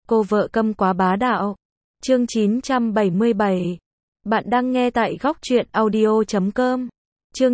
Cô vợ câm quá bá đạo. Chương 977. Bạn đang nghe tại góc truyện audio.com. Chương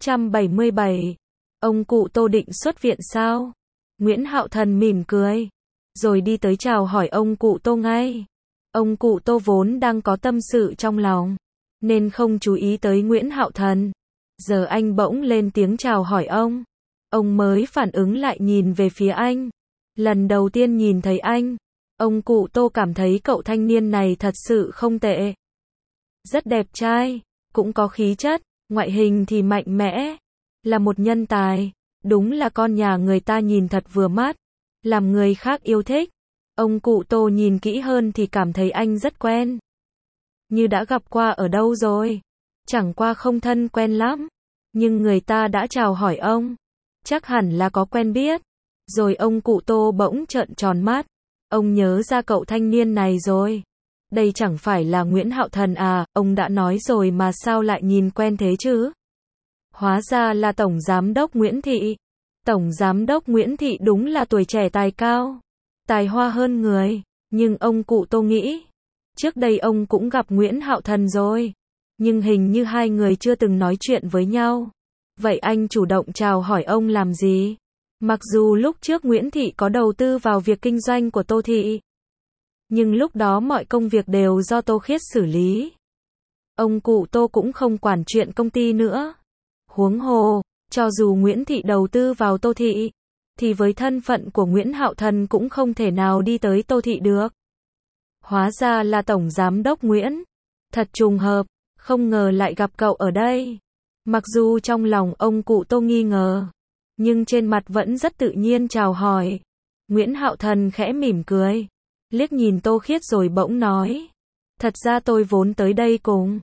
977. Ông cụ Tô định xuất viện sao? Nguyễn Hạo Thần mỉm cười, rồi đi tới chào hỏi ông cụ Tô ngay. Ông cụ Tô vốn đang có tâm sự trong lòng, nên không chú ý tới Nguyễn Hạo Thần. Giờ anh bỗng lên tiếng chào hỏi ông mới phản ứng lại nhìn về phía anh. Lần đầu tiên nhìn thấy anh, ông cụ Tô cảm thấy cậu thanh niên này thật sự không tệ. Rất đẹp trai, cũng có khí chất, ngoại hình thì mạnh mẽ, là một nhân tài, đúng là con nhà người ta nhìn thật vừa mắt, làm người khác yêu thích. Ông cụ Tô nhìn kỹ hơn thì cảm thấy anh rất quen. Như đã gặp qua ở đâu rồi, chẳng qua không thân quen lắm, nhưng người ta đã chào hỏi ông, chắc hẳn là có quen biết. Rồi ông cụ Tô bỗng trợn tròn mắt, ông nhớ ra cậu thanh niên này rồi. Đây chẳng phải là Nguyễn Hạo Thần à, ông đã nói rồi mà sao lại nhìn quen thế chứ? Hóa ra là Tổng Giám đốc Nguyễn Thị. Tổng Giám đốc Nguyễn Thị đúng là tuổi trẻ tài cao, tài hoa hơn người, nhưng ông cụ Tô nghĩ, trước đây ông cũng gặp Nguyễn Hạo Thần rồi, nhưng hình như hai người chưa từng nói chuyện với nhau. Vậy anh chủ động chào hỏi ông làm gì? Mặc dù lúc trước Nguyễn Thị có đầu tư vào việc kinh doanh của Tô Thị, nhưng lúc đó mọi công việc đều do Tô Khiết xử lý. Ông cụ Tô cũng không quản chuyện công ty nữa. Huống hồ, cho dù Nguyễn Thị đầu tư vào Tô Thị, thì với thân phận của Nguyễn Hạo Thần cũng không thể nào đi tới Tô Thị được. Hóa ra là Tổng Giám đốc Nguyễn. Thật trùng hợp, không ngờ lại gặp cậu ở đây. Mặc dù trong lòng ông cụ Tô nghi ngờ, nhưng trên mặt vẫn rất tự nhiên chào hỏi. Nguyễn Hạo Thần khẽ mỉm cười, liếc nhìn Tô Khiết rồi bỗng nói, thật ra tôi vốn tới đây cùng.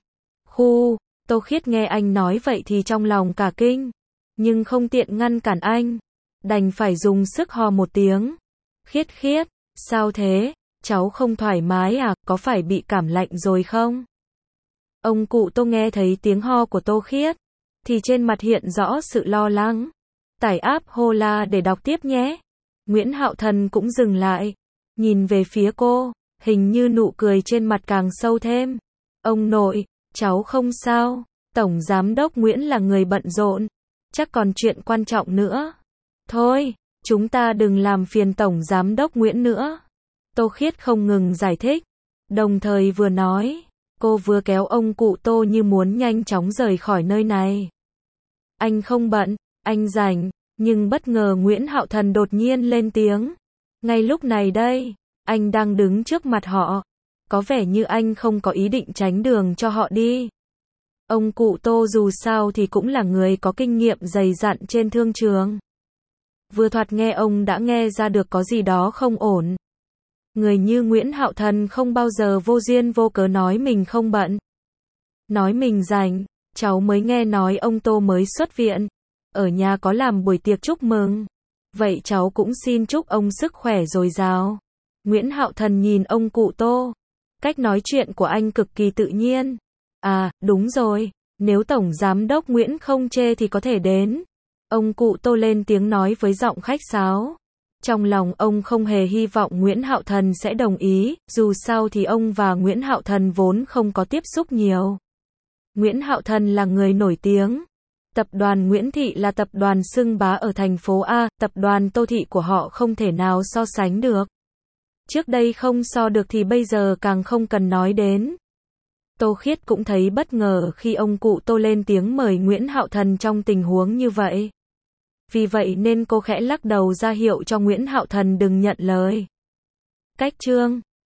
Tô Khiết nghe anh nói vậy thì trong lòng cả kinh, nhưng không tiện ngăn cản anh, đành phải dùng sức ho một tiếng. Khiết, sao thế, cháu không thoải mái à, có phải bị cảm lạnh rồi không? Ông cụ Tô nghe thấy tiếng ho của Tô Khiết, thì trên mặt hiện rõ sự lo lắng. Tải app Hola để đọc tiếp nhé. Nguyễn Hạo Thần cũng dừng lại, nhìn về phía cô, hình như nụ cười trên mặt càng sâu thêm. Ông nội, cháu không sao, Tổng Giám đốc Nguyễn là người bận rộn, chắc còn chuyện quan trọng nữa. Thôi, chúng ta đừng làm phiền Tổng Giám đốc Nguyễn nữa. Tô Khiết không ngừng giải thích, đồng thời vừa nói, cô vừa kéo ông cụ Tô như muốn nhanh chóng rời khỏi nơi này. Anh không bận, anh rảnh, nhưng bất ngờ Nguyễn Hạo Thần đột nhiên lên tiếng. Ngay lúc này đây, anh đang đứng trước mặt họ, có vẻ như anh không có ý định tránh đường cho họ đi. Ông cụ Tô dù sao thì cũng là người có kinh nghiệm dày dặn trên thương trường. Vừa thoạt nghe ông đã nghe ra được có gì đó không ổn. Người như Nguyễn Hạo Thần không bao giờ vô duyên vô cớ nói mình không bận, nói mình rảnh. Cháu mới nghe nói ông Tô mới xuất viện, ở nhà có làm buổi tiệc chúc mừng. Vậy cháu cũng xin chúc ông sức khỏe dồi dào. Nguyễn Hạo Thần nhìn ông cụ Tô, cách nói chuyện của anh cực kỳ tự nhiên. À, đúng rồi, nếu Tổng Giám đốc Nguyễn không chê thì có thể đến. Ông cụ Tô lên tiếng nói với giọng khách sáo. Trong lòng ông không hề hy vọng Nguyễn Hạo Thần sẽ đồng ý, dù sao thì ông và Nguyễn Hạo Thần vốn không có tiếp xúc nhiều. Nguyễn Hạo Thần là người nổi tiếng. Tập đoàn Nguyễn Thị là tập đoàn xưng bá ở thành phố A, tập đoàn Tô Thị của họ không thể nào so sánh được. Trước đây không so được thì bây giờ càng không cần nói đến. Tô Khiết cũng thấy bất ngờ khi ông cụ Tô lên tiếng mời Nguyễn Hạo Thần trong tình huống như vậy. Vì vậy nên cô khẽ lắc đầu ra hiệu cho Nguyễn Hạo Thần đừng nhận lời. Cách chương